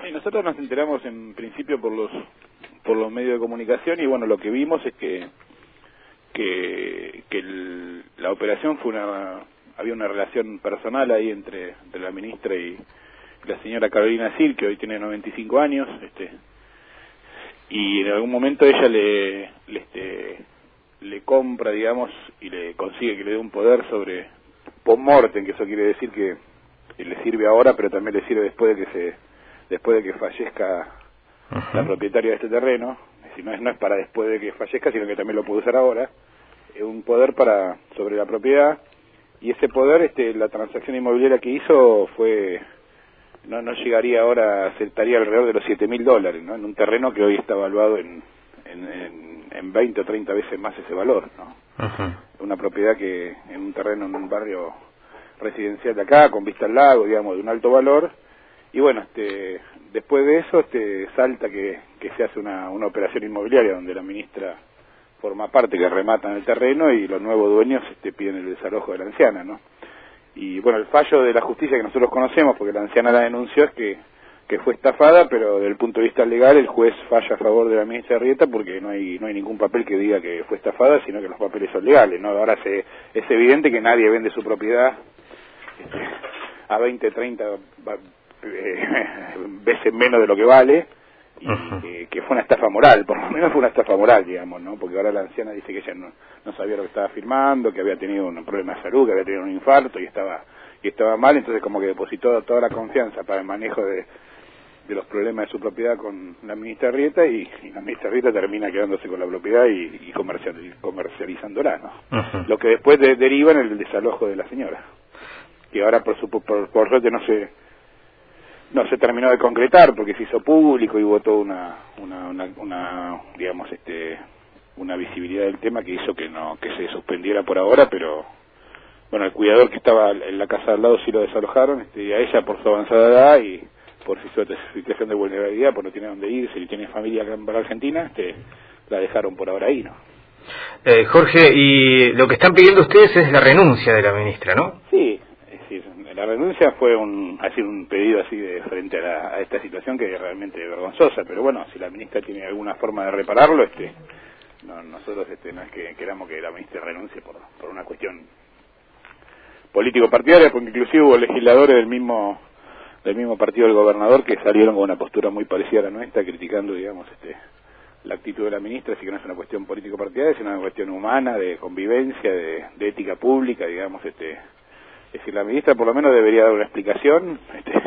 Y nosotros nos enteramos en principio por los medios de comunicación y bueno, lo que vimos es que la operación había una relación personal ahí entre la ministra y la señora Carolina Sil, que hoy tiene 95 años, y en algún momento ella le compra, digamos, y le consigue que le dé un poder sobre post-mortem, que eso quiere decir que le sirve ahora, pero también le sirve después de que fallezca la propietaria de este terreno. Es decir, no es para después de que fallezca, sino que también lo puede usar ahora. Es un poder sobre la propiedad, y ese poder, la transacción inmobiliaria que hizo fue, no llegaría ahora, estaría alrededor de los $7.000, ¿no? En un terreno que hoy está evaluado en 20 o 30 veces más ese valor, ¿no? Una propiedad que en un terreno en un barrio residencial de acá, con vista al lago, digamos, de un alto valor. Y bueno, después de eso salta que se hace una operación inmobiliaria donde la ministra forma parte, que rematan el terreno y los nuevos dueños piden el desalojo de la anciana, ¿no? Y bueno, el fallo de la justicia que nosotros conocemos, porque la anciana la denunció, es que fue estafada, pero desde el punto de vista legal el juez falla a favor de la ministra Arrieta porque no hay ningún papel que diga que fue estafada, sino que los papeles son legales, ¿no? Ahora es evidente que nadie vende su propiedad a 20, 30 veces menos de lo que vale, y que fue una estafa moral, por lo menos fue una estafa moral, digamos, ¿no? Porque ahora la anciana dice que ella no sabía lo que estaba firmando, que había tenido un problema de salud, que había tenido un infarto y estaba mal, entonces como que depositó toda la confianza para el manejo de los problemas de su propiedad con la ministra Arrieta, y la ministra Arrieta termina quedándose con la propiedad y comercializándola, ¿no? Lo que después deriva en el desalojo de la señora, que ahora por suerte no se terminó de concretar porque se hizo público y hubo toda una digamos una visibilidad del tema que hizo que se suspendiera por ahora, pero bueno, el cuidador que estaba en la casa al lado sí lo desalojaron, y a ella por su avanzada edad y por su situación de vulnerabilidad, porque no tiene dónde irse y tiene familia acá en Argentina, la dejaron por ahora ahí, ¿no? Jorge, y lo que están pidiendo ustedes es la renuncia de la ministra, ¿no? Sí, es decir, la renuncia fue un pedido así de frente a esta situación que es realmente vergonzosa, pero bueno, si la ministra tiene alguna forma de repararlo, nosotros no es que queramos que la ministra renuncie por una cuestión político-partidaria, porque inclusive hubo legisladores del mismo partido del gobernador que salieron con una postura muy parecida a la nuestra, criticando, digamos, la actitud de la ministra, así que no es una cuestión político-partidaria, sino una cuestión humana, de convivencia, de ética pública, digamos, es decir, la ministra por lo menos debería dar una explicación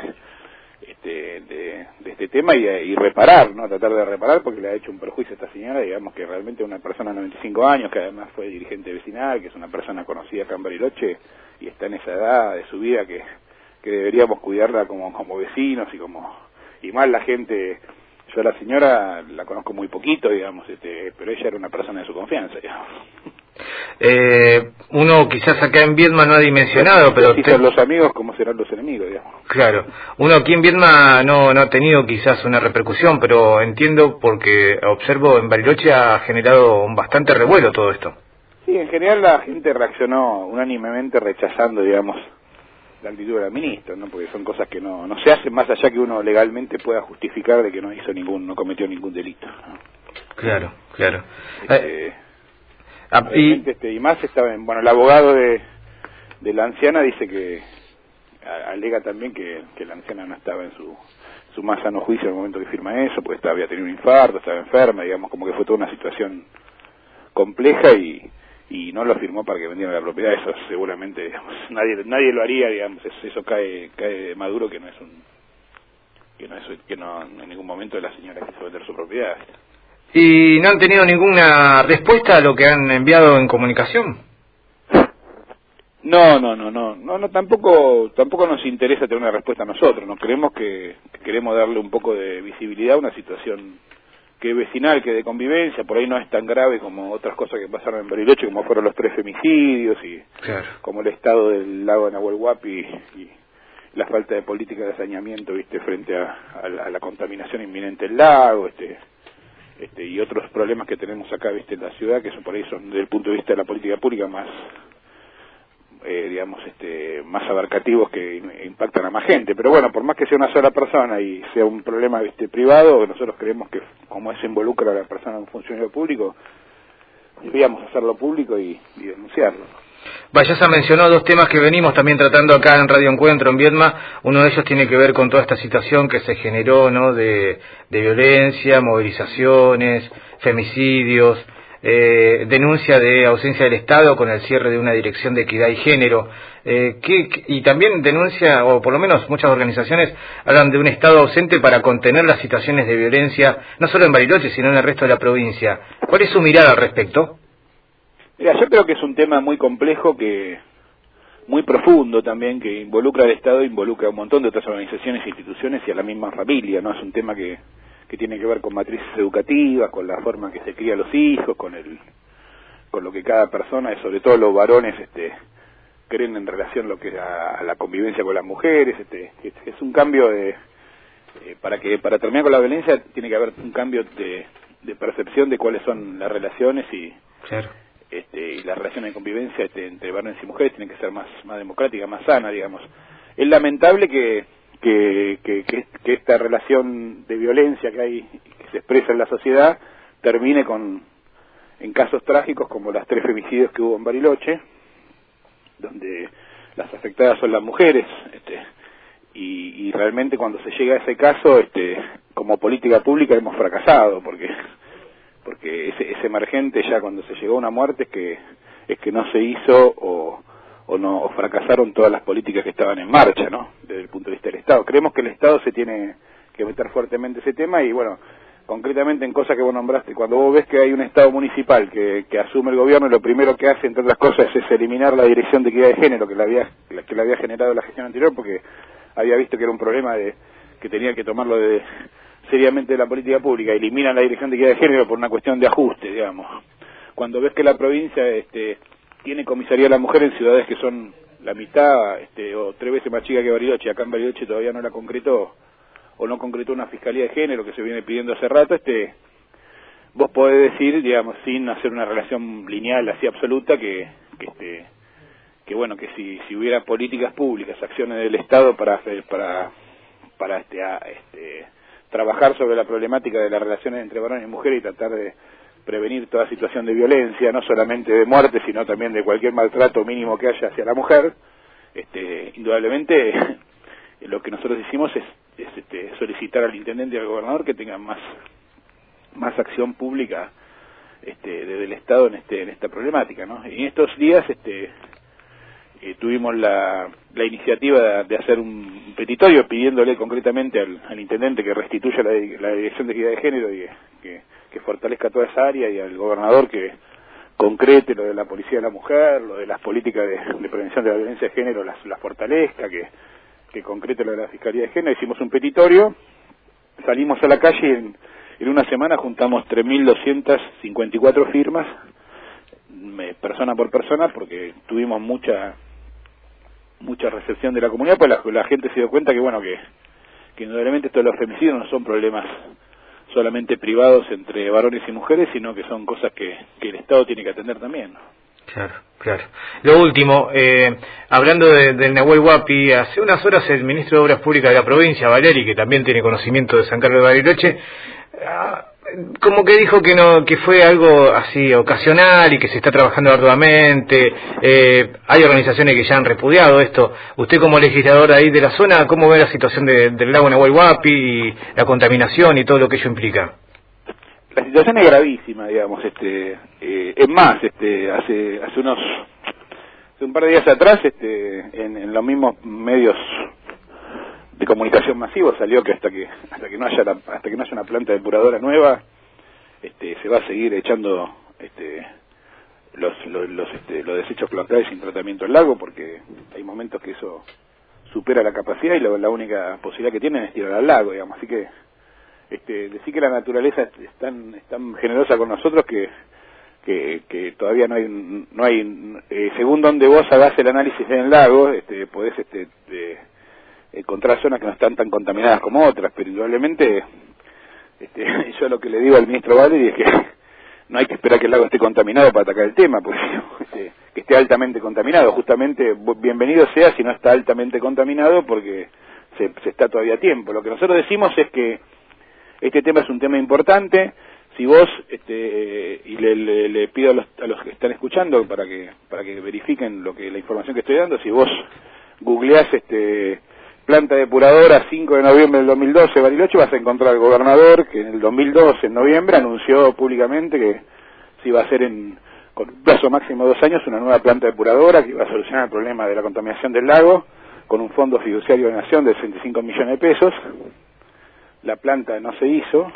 de este tema y reparar, ¿no? Tratar de reparar, porque le ha hecho un perjuicio a esta señora, digamos, que realmente es una persona de 95 años, que además fue dirigente vecinal, que es una persona conocida acá en Bariloche, y está en esa edad de su vida que deberíamos cuidarla como vecinos y más la gente. Yo a la señora la conozco muy poquito, digamos, pero ella era una persona de su confianza, digamos. Uno quizás acá en Viedma no ha dimensionado, pero si son los amigos, ¿cómo serán los enemigos, digamos? Claro, uno aquí en Viedma no ha tenido quizás una repercusión, pero entiendo, porque observo en Bariloche ha generado bastante revuelo todo esto. Sí, en general la gente reaccionó unánimemente rechazando, digamos, la actitud de la ministra, ¿no? Porque son cosas que no se hacen más allá que uno legalmente pueda justificar de que no cometió ningún delito, ¿no? Claro. Y más estaba el abogado de la anciana dice que alega también que la anciana no estaba en su más sano juicio en el momento que firma eso, porque había tenido un infarto, estaba enferma, digamos, como que fue toda una situación compleja y no lo firmó para que vendieran la propiedad. Eso seguramente, digamos, nadie lo haría, digamos, eso cae de maduro, que no en ningún momento la señora quiso vender su propiedad. ¿Y no han tenido ninguna respuesta a lo que han enviado en comunicación? No, tampoco nos interesa tener una respuesta a nosotros. Nos creemos que queremos darle un poco de visibilidad a una situación que es vecinal, que es de convivencia, por ahí no es tan grave como otras cosas que pasaron en Bariloche, como fueron los 3 femicidios y claro, como el estado del lago de Nahuel Huapi y la falta de política de saneamiento, frente a la contaminación inminente del lago, y otros problemas que tenemos acá, en la ciudad, que son por ahí son desde el punto de vista de la política pública más digamos, más abarcativos que impactan a más gente. Pero bueno, por más que sea una sola persona y sea un problema privado, nosotros creemos que como eso involucra a la persona en un funcionario público, deberíamos hacerlo público y denunciarlo. Vallasa mencionó dos temas que venimos también tratando acá en Radio Encuentro, en Viedma. Uno de ellos tiene que ver con toda esta situación que se generó, ¿no?, de violencia, movilizaciones, femicidios, denuncia de ausencia del Estado con el cierre de una dirección de equidad y género, y también denuncia, o por lo menos muchas organizaciones hablan de un Estado ausente para contener las situaciones de violencia, no solo en Bariloche, sino en el resto de la provincia. ¿Cuál es su mirada al respecto? Mira, yo creo que es un tema muy complejo, muy profundo también, que involucra al Estado, involucra a un montón de otras organizaciones e instituciones y a la misma familia, ¿no? Es un tema que tiene que ver con matrices educativas, con la forma en que se cría a los hijos, con lo que cada persona, y sobre todo los varones, creen en relación a lo que es a la convivencia con las mujeres. Es un cambio para terminar con la violencia tiene que haber un cambio de percepción de cuáles son las relaciones y claro. Y las relaciones de convivencia entre varones y mujeres tienen que ser más democráticas, más sanas, digamos. Es lamentable que esta relación de violencia que hay, que se expresa en la sociedad, termine en casos trágicos como las 3 femicidios que hubo en Bariloche, donde las afectadas son las mujeres, y realmente cuando se llega a ese caso, como política pública hemos fracasado, porque es emergente ya cuando se llegó a una muerte es que no se hizo o fracasaron todas las políticas que estaban en marcha, ¿no?, desde el punto de vista del Estado. Creemos que el Estado se tiene que meter fuertemente ese tema y, bueno, concretamente en cosas que vos nombraste, cuando vos ves que hay un Estado municipal que asume el gobierno y lo primero que hace, entre otras cosas, es eliminar la Dirección de Equidad de Género que le había generado la gestión anterior, porque había visto que era un problema que tenía que tomarlo seriamente de la política pública, eliminan la Dirección de Equidad de Género por una cuestión de ajuste, digamos. Cuando ves que la provincia tiene comisaría de la mujer en ciudades que son la mitad o 3 veces más chica que Bariloche, acá en Bariloche todavía no la concretó, o no concretó una fiscalía de género que se viene pidiendo hace rato, vos podés decir, digamos, sin hacer una relación lineal así absoluta, que bueno, que si hubiera políticas públicas, acciones del Estado para trabajar sobre la problemática de las relaciones entre varones y mujeres y tratar de prevenir toda situación de violencia, no solamente de muerte, sino también de cualquier maltrato mínimo que haya hacia la mujer, indudablemente lo que nosotros hicimos es solicitar al intendente y al gobernador que tengan más acción pública desde el Estado en esta problemática, ¿no? Y en estos días tuvimos la iniciativa de hacer un petitorio pidiéndole concretamente al intendente que restituya la Dirección de Equidad de Género y que fortalezca toda esa área, y al gobernador que concrete lo de la policía de la mujer, lo de las políticas de prevención de la violencia de género, las fortalezca, que concrete lo de la Fiscalía de Género. Hicimos un petitorio, salimos a la calle y en una semana juntamos 3.254 firmas, persona por persona, porque tuvimos mucha recepción de la comunidad, pues la gente se dio cuenta que, bueno, que indudablemente estos los femicidios no son problemas solamente privados entre varones y mujeres, sino que son cosas que el Estado tiene que atender también, ¿no? Claro, claro. Lo último, hablando del Nahuel Huapi, hace unas horas el ministro de Obras Públicas de la provincia, Valeri, que también tiene conocimiento de San Carlos de Bariloche, como que dijo que fue algo así ocasional y que se está trabajando arduamente. Hay organizaciones que ya han repudiado esto. Usted, como legislador ahí de la zona, ¿cómo ve la situación del lago Nahuel Huapi y la contaminación y todo lo que ello implica? La situación es gravísima, digamos. Es más, hace un par de días atrás, en los mismos medios de comunicación masivos salió que hasta que no haya una planta depuradora nueva, se va a seguir echando los desechos cloacales sin tratamiento al lago, porque hay momentos que eso supera la capacidad y la única posibilidad que tienen es tirar al lago, digamos. Así que decir que la naturaleza es tan generosa con nosotros que todavía no hay según donde vos hagas el análisis en el lago, podés encontrar zonas que no están tan contaminadas como otras, pero indudablemente yo lo que le digo al ministro Valeri es que no hay que esperar que el lago esté contaminado para atacar el tema, pues que esté altamente contaminado. Justamente, bienvenido sea si no está altamente contaminado, porque se está todavía a tiempo. Lo que nosotros decimos es que este tema es un tema importante. Si vos, y le pido a los que están escuchando para que verifiquen la información que estoy dando, si vos googleás planta depuradora 5 de noviembre del 2012 Bariloche, vas a encontrar al gobernador que en el 2012, en noviembre, anunció públicamente que se iba a hacer con un plazo máximo de 2 años una nueva planta depuradora que iba a solucionar el problema de la contaminación del lago con un fondo fiduciario de nación de 65 millones de pesos. La planta no se hizo,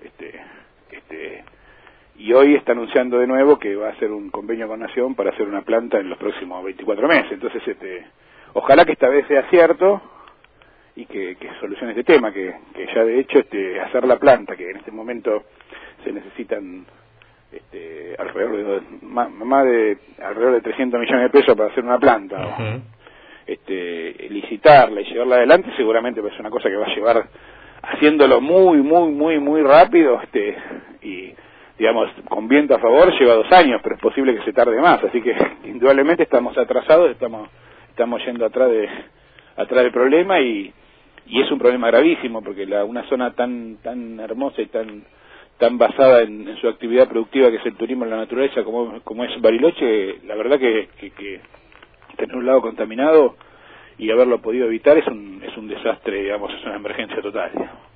y hoy está anunciando de nuevo que va a hacer un convenio con Nación para hacer una planta en los próximos 24 meses. Entonces, ojalá que esta vez sea cierto y que solucione este tema, que ya de hecho hacer la planta, que en este momento se necesitan alrededor de 300 millones de pesos para hacer una planta, licitarla y llevarla adelante, seguramente es una cosa que va a llevar haciéndolo muy rápido, y digamos con viento a favor lleva 2 años, pero es posible que se tarde más, así que indudablemente estamos atrasados, estamos yendo atrás del problema, y es un problema gravísimo porque una zona tan hermosa y tan basada en su actividad productiva, que es el turismo en la naturaleza, como es Bariloche, la verdad que tener un lago contaminado y haberlo podido evitar es un desastre, digamos, es una emergencia total.